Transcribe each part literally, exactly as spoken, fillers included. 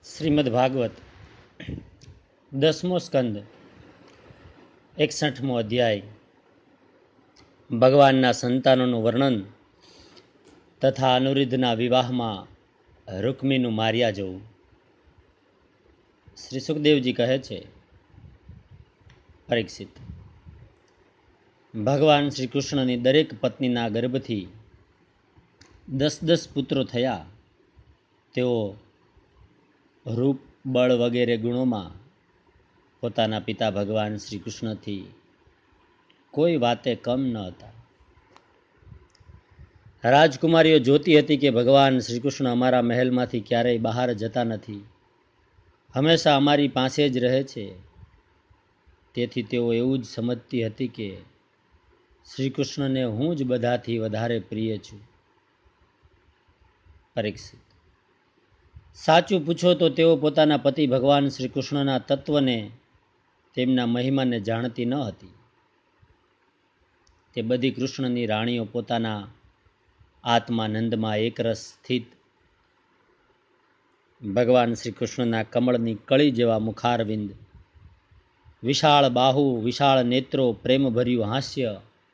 શ્રીમદ ભાગવત દસમો સ્કંદ એકસઠમો અધ્યાય ભગવાનના સંતાનોનું વર્ણન તથા અનુરુદ્ધના વિવાહમાં રૂક્મીનું માર્યા જવું. શ્રી સુખદેવજી કહે છે, પરીક્ષિત, ભગવાન શ્રી કૃષ્ણની દરેક પત્નીના ગર્ભથી દસ દસ પુત્રો થયા. તેઓ રૂપ, બળ વગેરે ગુણોમાં પોતાના પિતા ભગવાન શ્રી કૃષ્ણથી કોઈ વાતે કમ ન હતા. રાજકુમારીઓ જોતી હતી કે ભગવાન શ્રી કૃષ્ણ અમારા મહેલમાંથી ક્યારેય બહાર જતા નથી, હંમેશા અમારી પાસે જ રહે છે. તેથી તેઓ એવું જ સમજતી હતી કે શ્રી કૃષ્ણને હું જ બધાથી વધારે પ્રિય છું. પરીક્ષિત, સાચું પૂછો તો તેઓ પોતાના પતિ ભગવાન શ્રી કૃષ્ણના તત્વને, તેમના મહિમાને જાણતી ન હતી. તે બધી કૃષ્ણની રાણીઓ પોતાના આત્માનંદમાં એકરસ સ્થિત, ભગવાન શ્રી કૃષ્ણના કમળની કળી જેવા મુખારવિંદ, વિશાળ બાહુ, વિશાળ નેત્રો, પ્રેમભર્યું હાસ્ય,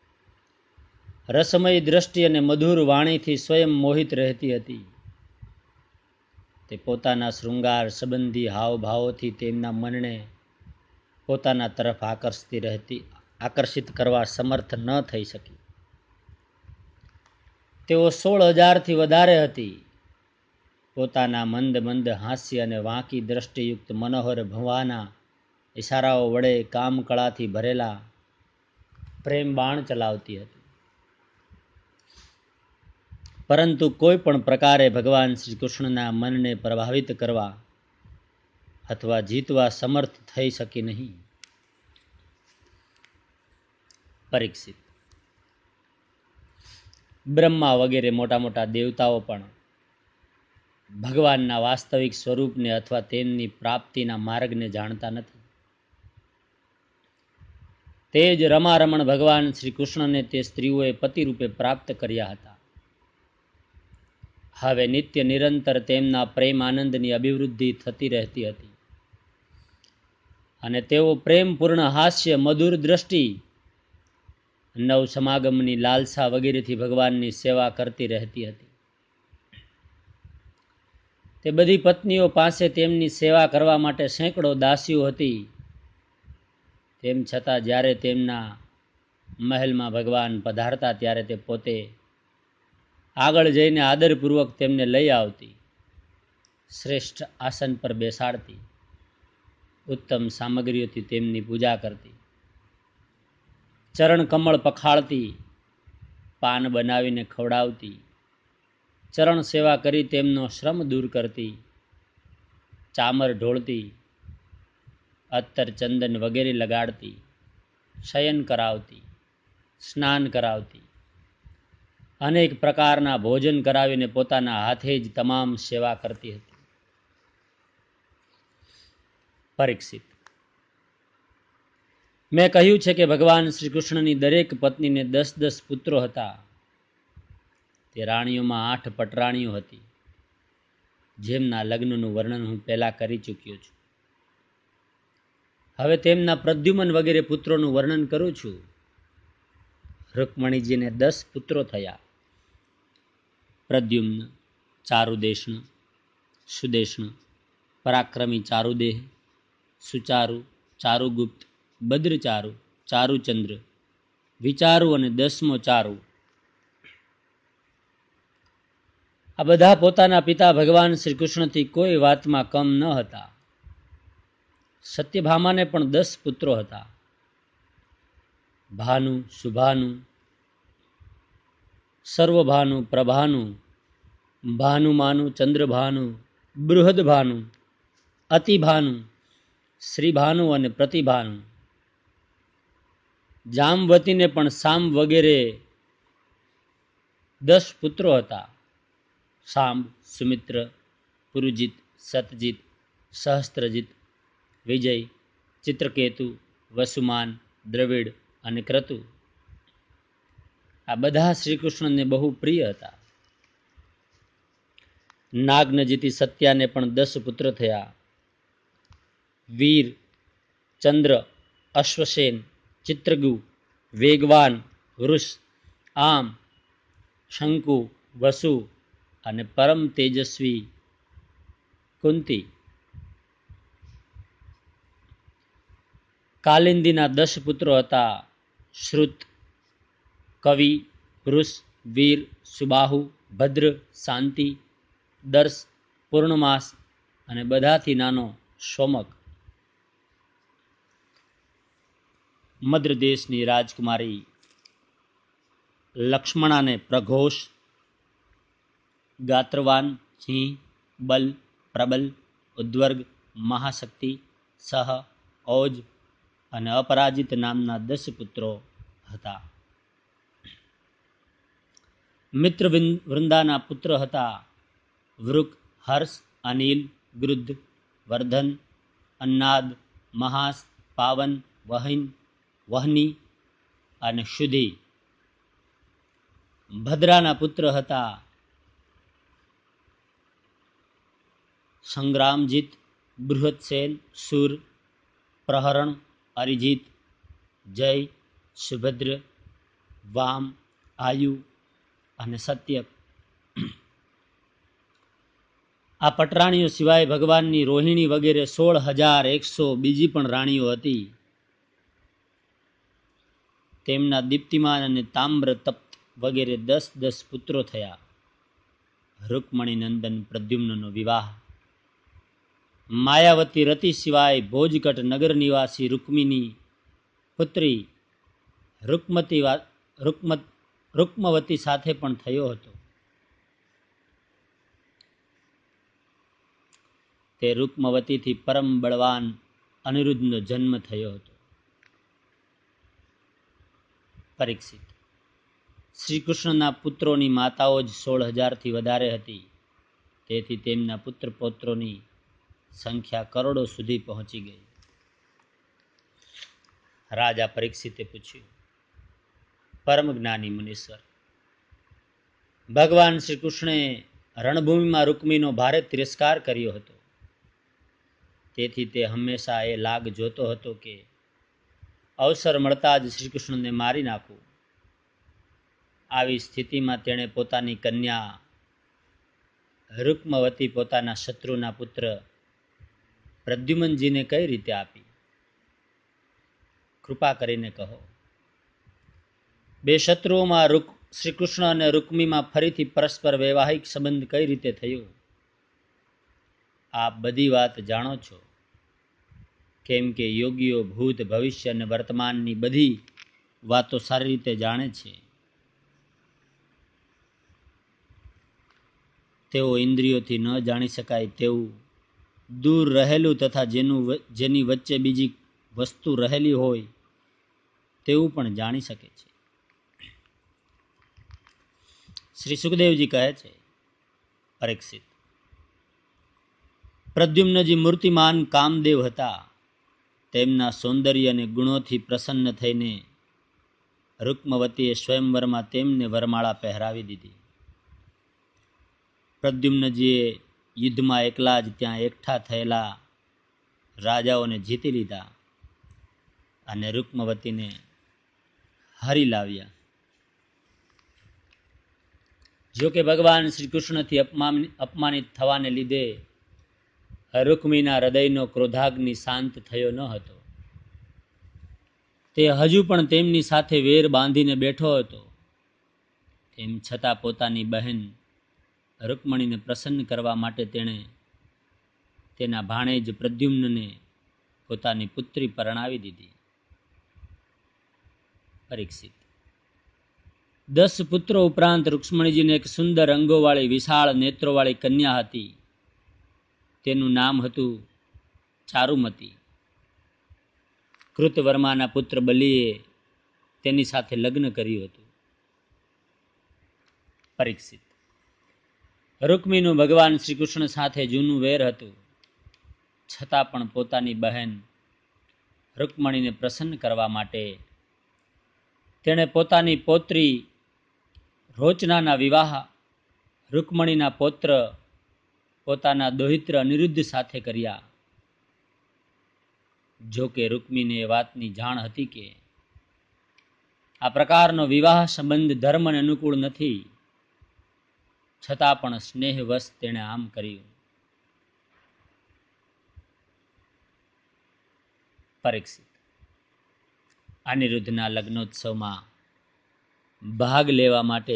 રસમય દ્રષ્ટિ અને મધુર વાણીથી સ્વયં મોહિત રહેતી હતી. તે પોતાના શૃંગાર સંબંધી હાવભાવોથી તેમના મનને પોતાના તરફ આકર્ષતી રહેતી આકર્ષિત કરવા સમર્થ ન થઈ શકી. તેઓ સોળ હજારથી વધારે હતી. પોતાના મંદ મંદ હાસ્ય અને વાંકી દ્રષ્ટિયુક્ત મનોહર ભવાના ઇશારાઓ વડે કામકળાથી ભરેલા પ્રેમ બાણ ચલાવતી હતી, પરંતુ કોઈ પણ પ્રકારે ભગવાન શ્રી કૃષ્ણના મનને પ્રભાવિત કરવા અથવા જીતવા સમર્થ થઈ શકી નહીં. પરીક્ષિત, બ્રહ્મા વગેરે મોટા મોટા દેવતાઓ પણ ભગવાનના વાસ્તવિક સ્વરૂપને અથવા તેમની પ્રાપ્તિના માર્ગને જાણતા નથી. તે જ રમારમણ ભગવાન શ્રી કૃષ્ણને તે સ્ત્રીઓએ પતિરૂપે પ્રાપ્ત કર્યા હતા. હવે નિત્ય નિરંતર તેમના પ્રેમ આનંદની અભિવૃદ્ધિ થતી રહેતી હતી અને તેઓ પ્રેમપૂર્ણ હાસ્ય, મધુર દ્રષ્ટિ, નવ સમાગમની લાલસા વગેરેથી ભગવાનની સેવા કરતી રહેતી હતી. તે બધી પત્નીઓ પાસે તેમની સેવા કરવા માટે સેંકડો દાસીઓ હતી. તેમ છતાં જ્યારે તેમના મહેલમાં ભગવાન પધારતા ત્યારે તે પોતે આગળ જઈને આદરપૂર્વક તેમને લઈ આવતી, શ્રેષ્ઠ આસન પર બેસાડતી, ઉત્તમ સામગ્રીઓથી તેમની પૂજા કરતી, ચરણ કમળ પખાળતી, પાન બનાવીને ખવડાવતી, ચરણ સેવા કરી તેમનો શ્રમ દૂર કરતી, ચામર ઢોળતી, અત્તર ચંદન વગેરે લગાડતી, શયન કરાવતી, સ્નાન કરાવતી, અનેક પ્રકારના ભોજન કરાવીને પોતાના હાથે જ તમામ સેવા કરતી હતી. પરીક્ષિત, મેં કહ્યું છે કે ભગવાન શ્રી કૃષ્ણની દરેક પત્નીને દસ દસ પુત્રો હતા. તે રાણીઓમાં આઠ પટરાણીઓ હતી, જેમના લગ્નનું વર્ણન હું પહેલા કરી ચૂક્યો છું. હવે તેમના પ્રદ્યુમન વગેરે પુત્રોનું વર્ણન કરું છું. રૂકમણીજીને દસ પુત્રો થયા. પ્રદ્યુમ્ન, ચારુદેષ્ણ, સુદેષ્ણ, પરાક્રમી ચારુદેહ, સુચારુ, ચારુગુપ્ત, ભદ્રચારુ, ચારુચંદ્ર, વિચારુ અને દસમો ચારુ. આ બધા પોતાના પિતા ભગવાન શ્રી કૃષ્ણથી કોઈ વાતમાં કમ ન હતા. સત્યભામાને પણ દસ પુત્રો હતા. ભાનુ, શુભાનુ, સર્વભાનુ, પ્રભાનુ, ભાનુમાનુ, ચંદ્રભાનુ, બૃહદભાનુ, અતિભાનુ, શ્રીભાનુ અને પ્રતિભાનુ. જામવતીને પણ સામ વગેરે દસ પુત્રો હતા. સાંબ, સુમિત્ર, પુરુજીત, સતજીત, સહસ્ત્રજીત, વિજય, ચિત્રકેતુ, વસુમાન, દ્રવિડ અને ક્રતુ. આ બધા શ્રી કૃષ્ણને બહુ પ્રિય હતા. નાગને જીતી સત્યાને પણ દસ પુત્ર થયા. વીર, ચંદ્ર, અશ્વસેન, ચિત્રગુ, વેગવાન, વૃષ, આમ, શંકુ, વસુ અને પરમ તેજસ્વી કુંતી. કાલિંદીના દસ પુત્રો હતા: શ્રુત, કવિ, વૃષ, વીર, સુબાહુ, ભદ્ર, શાંતિ, દર્શ, પૂર્ણમાસ અને બધાથી નાનો સોમક. મદ્ર દેશની રાજકુમારી લક્ષ્મણાને પ્રઘોષ, ગાત્રવાન, સિંહ, બલ, પ્રબલ, ઉદ્વર્ગ, મહાશક્તિ, સહ, ઓજ અને અપરાજિત નામના દસ પુત્રો હતા. મિત્ર વૃંદાના પુત્ર હતા: વૃક, હર્ષ, અનિલ, ગૃદ્ધ, વર્ધન, અન્નાદ, મહાસ, પાવન, વહિન, વહની અને શુધિ. ભદ્રાના પુત્ર હતા: સંગ્રામજીત, બૃહત્સેન, સુર, પ્રહરણ, અરિજીત, જય, સુભદ્ર, વામ, આયુ અને સત્યક. આ પટરાણીઓ સિવાય ભગવાનની રોહિણી વગેરે સોળ હજાર એકસો બીજી પણ રાણીઓ હતી. તેમના દીપ્તિમાન અને તામ્ર તપ્ત વગેરે દસ દસ પુત્રો થયા. રૂકમણી નંદન પ્રદ્યુમ્નનો વિવાહ. માયાવતી રતિ સિવાય ભોજકટ નગર નિવાસી રૂકમિની પુત્રી રૂકમતી રૂકમત રૂકમવતી સાથે પણ થયો હતો. તે રૂકમવતીથી પરમ બળવાન અનિરુદ્ધનો જન્મ થયો હતો. પરીક્ષિત: શ્રી કૃષ્ણના પુત્રોની માતાઓ જ સોળ હજારથી વધારે હતી. તેથી તેમના પુત્ર પૌત્રોની સંખ્યા કરોડો સુધી પહોંચી ગઈ. રાજા પરીક્ષિતે પૂછ્યું: પરમ જ્ઞાની મુનીશ્વર, ભગવાન શ્રી કૃષ્ણે રણભૂમિમાં રૂકમીનો ભારે તિરસ્કાર કર્યો હતો. તેથી તે હંમેશા એ લાગ જોતો હતો કે અવસર મળતા જ શ્રી કૃષ્ણને મારી નાખવું. આવી સ્થિતિમાં તેણે પોતાની કન્યા રૂકમવતી પોતાના શત્રુના પુત્ર પ્રદ્યુમનજીને કઈ રીતે આપી? કૃપા કરીને કહો. બે શત્રુઓમાં રૂક શ્રી કૃષ્ણ અને રૂકમીમાં ફરીથી પરસ્પર વૈવાહિક સંબંધ કઈ રીતે થયો? આપ બધી વાત જાણો છો, કેમ કે યોગીઓ ભૂત, ભવિષ્ય અને વર્તમાનની બધી વાતો સારી રીતે જાણે છે. તેઓ ઇન્દ્રિયોથી ન જાણી શકાય તેવું દૂર રહેલું તથા જેનું જેની વચ્ચે બીજી વસ્તુ રહેલી હોય તેવું પણ જાણી શકે છે. શ્રી સુખદેવજી કહે છે: પરીક્ષિત, પ્રદ્યુમ્નજી મૂર્તિમાન કામદેવ હતા. તેમના સૌંદર્ય અને ગુણોથી પ્રસન્ન થઈને રૂકમવતીએ સ્વયંવરમાં તેમને વરમાળા પહેરાવી દીધી. પ્રદ્યુમ્નજીએ યુદ્ધમાં એકલા જ ત્યાં એકઠા થયેલા રાજાઓને જીતી લીધા અને રૂકમવતીને હરી લાવ્યા. જો કે ભગવાન શ્રી કૃષ્ણથી અપમાનિત થવાને લીધે રૂકમીના હૃદયનો ક્રોધાગ્નિ શાંત થયો ન હતો. તે હજુ પણ તેમની સાથે વેર બાંધીને બેઠો હતો. તેમ છતાં પોતાની બહેન રૂકમણીને પ્રસન્ન કરવા માટે તેણે તેના ભાણેજ પ્રદ્યુમ્નને પોતાની પુત્રી પરણાવી દીધી. પરીક્ષિત: દસ પુત્રો ઉપરાંત રૂક્ષ્મણીજીને એક સુંદર અંગોવાળી વિશાળ નેત્રોવાળી કન્યા હતી. તેનું નામ હતું ચારુમતી. કૃતવર્માના પુત્ર બલિએ તેની સાથે લગ્ન કર્યું હતું. પરીક્ષિત: રૂકમીનું ભગવાન શ્રી કૃષ્ણ સાથે જૂનું વેર હતું. છતાં પણ પોતાની બહેન રૂકમણીને પ્રસન્ન કરવા માટે તેણે પોતાની પૌત્રી રોચનાના વિવાહ રૂકમણીના પૌત્ર પોતાના દોહિત્ર અનિરુદ્ધ સાથે કર્યા. જો કે રૂકમીને એ વાતની જાણ હતી કે આ પ્રકારનો વિવાહ સંબંધ ધર્મને અનુકૂળ નથી, છતાં પણ સ્નેહવશ તેણે આમ કર્યું. પરીક્ષિત અનિરુદ્ધના લગ્નોત્સવમાં ભાગ લેવા માટે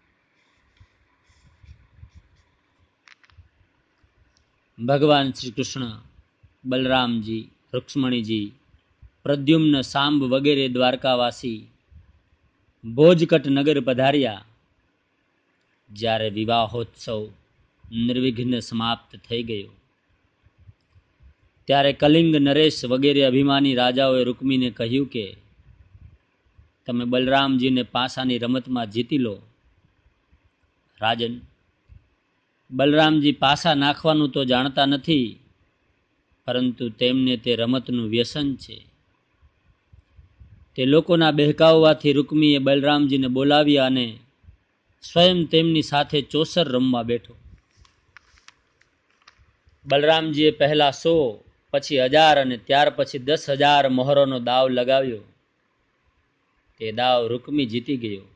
ભગવાન શ્રી કૃષ્ણ, બલરામજી, રુક્ષ્મણીજી, પ્રદ્યુમ્ન, સાંબ વગેરે દ્વારકાવાસી ભોજકટ નગર પધાર્યા. જ્યારે વિવાહોત્સવ નિર્વિઘ્ન સમાપ્ત થઈ ગયો, ત્યારે કલિંગ, નરેશ વગેરે અભિમાની રાજાઓએ રૂકમીને કહ્યું કે તમે બલરામજીને પાસાની રમતમાં જીતી લો. રાજન, બલરામજી પાસા નાખવાનું તો જાણતા નથી, પરંતુ તેમને તે રમતનું વ્યસન છે. તે લોકોના બહેકાવવાથી રૂકમીએ બલરામજીને બોલાવ્યા અને સ્વયં તેમની સાથે ચોસર રમવા બેઠો. બલરામજીએ પહેલા સો, પછી હજાર અને ત્યાર પછી દસ હજાર મોહરોનો દાવ લગાવ્યો. તે દાવ રૂકમી જીતી ગયો.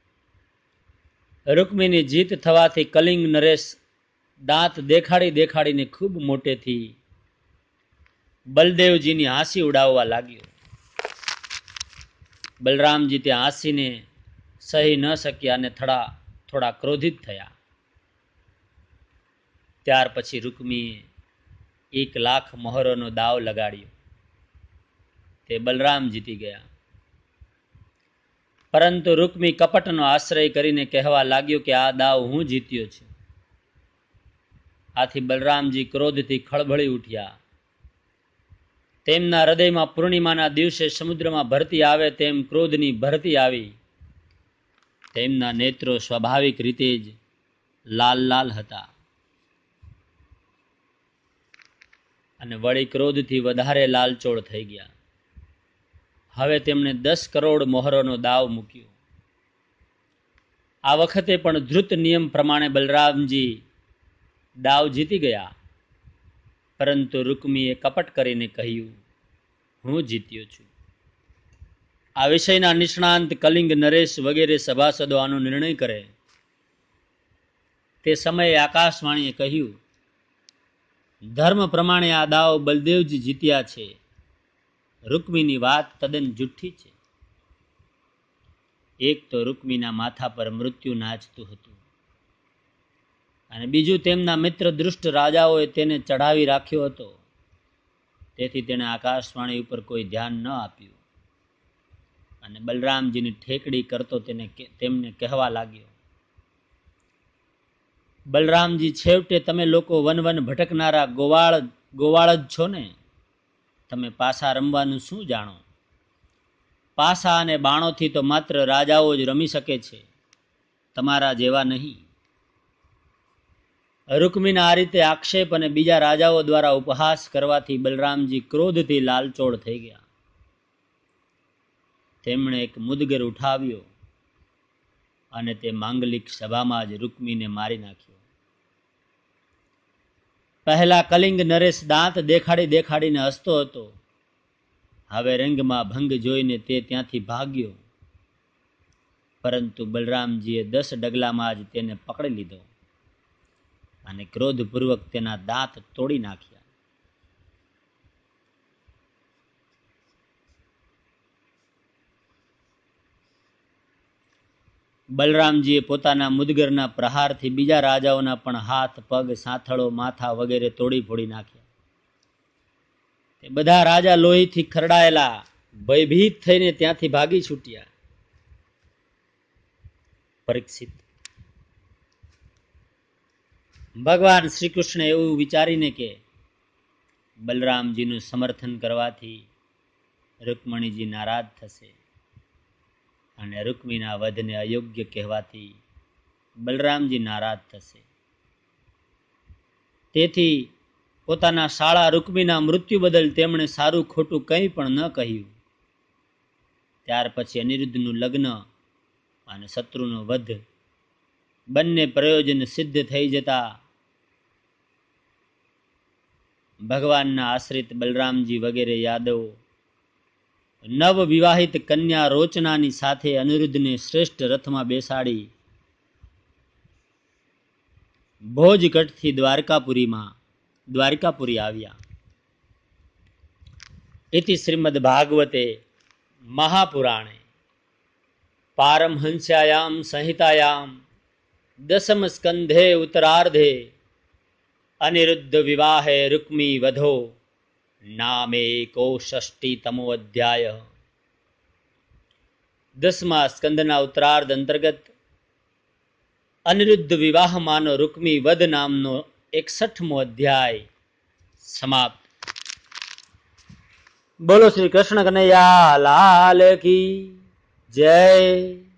રૂકમીની જીત થવાથી કલિંગ નરેશ દાંત દેખાડી દેખાડીને ખૂબ મોટેથી બલદેવજીની હાંસી ઉડાવવા લાગ્યો. બલરામજી તે હાંસીને સહી ન શક્યા અને થોડા થોડા ક્રોધિત થયા. ત્યાર પછી રૂકમીએ એક લાખ મોહરોનો દાવ લગાડ્યો. તે બલરામ જીતી ગયા. પરંતુ રૂકમી કપટનો આશ્રય કરીને કહેવા લાગ્યો કે આ દાવ હું જીત્યો છું. આથી બલરામજી ક્રોધથી ખળભળી ઉઠ્યા. તેમના હૃદયમાં પૂર્ણિમાના દિવસે સમુદ્રમાં ભરતી આવે તેમ ક્રોધની ભરતી આવી. તેમના નેત્રો સ્વાભાવિક રીતે જ લાલ લાલ હતા અને વળી ક્રોધથી વધારે લાલચોળ થઈ ગયા. હવે તેમણે દસ કરોડ મોહરોનો દાવ મૂક્યો. આ વખતે પણ ધૃત નિયમ પ્રમાણે બલરામજી દાવ જીતી ગયા. પરંતુ રૂકમીએ કપટ કરીને કહ્યું, હું જીત્યો છું. આ વિષયના નિષ્ણાંત કલિંગ, નરેશ વગેરે સભાસદો આનો નિર્ણય કરે. તે સમયે આકાશવાણીએ કહ્યું, ધર્મ પ્રમાણે આ દાવ બલદેવજી જીત્યા છે. રૂકમીની વાત તદ્દન જુઠ્ઠી છે. એક તો રૂકમીના માથા પર મૃત્યુ નાચતું હતું અને બીજું તેમના મિત્ર દૃષ્ટ રાજાઓએ તેને ચઢાવી રાખ્યો હતો. તેથી તેણે આકાશવાણી ઉપર કોઈ ધ્યાન ન આપ્યું અને બલરામજીની ઠેકડી કરતો તેને તેમને કહેવા લાગ્યો, બલરામજી, છેવટે તમે લોકો વન વન ભટકનારા ગોવાળ ગોવાળ જ છો ને? તમે પાસા રમવાનું શું જાણો? પાસા અને બાણોથી તો માત્ર રાજાઓ જ રમી શકે છે, તમારા જેવા નહીં. રૂકમીના આ રીતે આક્ષેપ અને બીજા રાજાઓ દ્વારા ઉપહાસ કરવાથી બલરામજી ક્રોધથી લાલચોળ થઈ ગયા. તેમણે એક મુદગર ઉઠાવ્યો અને તે માંગલિક સભામાં જ રૂકમીને મારી નાખ્યો. પહેલા કલિંગ નરેશ દાંત દેખાડી દેખાડીને હસતો હતો. હવે રંગમાં ભંગ જોઈને તે ત્યાંથી ભાગ્યો. પરંતુ બલરામજીએ દસ ડગલામાં જ તેને પકડી લીધો અને ક્રોધપૂર્વક તેના દાંત તોડી નાખ્યા. બલરામજીએ પોતાના મુદગરના પ્રહારથી બીજા રાજાઓના પણ હાથ, પગ, સાથળો, માથા વગેરે તોડી ફોડી નાખ્યા. તે બધા રાજા લોહીથી ખરડાયેલા, ભયભીત થઈને ત્યાંથી ભાગી છૂટ્યા. પરીક્ષિત, ભગવાન શ્રી કૃષ્ણ એવું વિચારીને કે બલરામજીનું સમર્થન કરવાથી રૂકમણીજી નારાજ થશે અને રૂકમીના વધને અયોગ્ય કહેવાથી બલરામજી નારાજ થશે, તેથી પોતાના શાળા રૂકમીના મૃત્યુ બદલ તેમણે સારું ખોટું કંઈ પણ ન કહ્યું. ત્યાર પછી અનિરુદ્ધનું લગ્ન અને શત્રુનો વધ બંને પ્રયોજન સિદ્ધ થઈ જતા ભગવાનના આશ્રિત બલરામજી વગેરે યાદવો નવ વિવાહિત કન્યા રોચનાની સાથે અનિરુદ્ધને શ્રેષ્ઠ રથમાં બેસાડી ભોજગઢથી દ્વારકાપુરીમાં દ્વારકાપુરી આવ્યા. इति श्रीमद् भागवते महापुराणे पारमहंस्यायां संहितायां दशम स्कंधे उत्तरार्धे अनिरुद्ध विवाहे रुक्मी वधो नामेको षष्टितमो अध्याय. दसमा स्कंदना उत्तरार्ध अंतर्गत अनिरुद्ध विवाहमानो रुक्मी वध नामनो एकसठमो अध्याय समाप्त. बोलो श्री कृष्ण कन्हैया लाल की जय.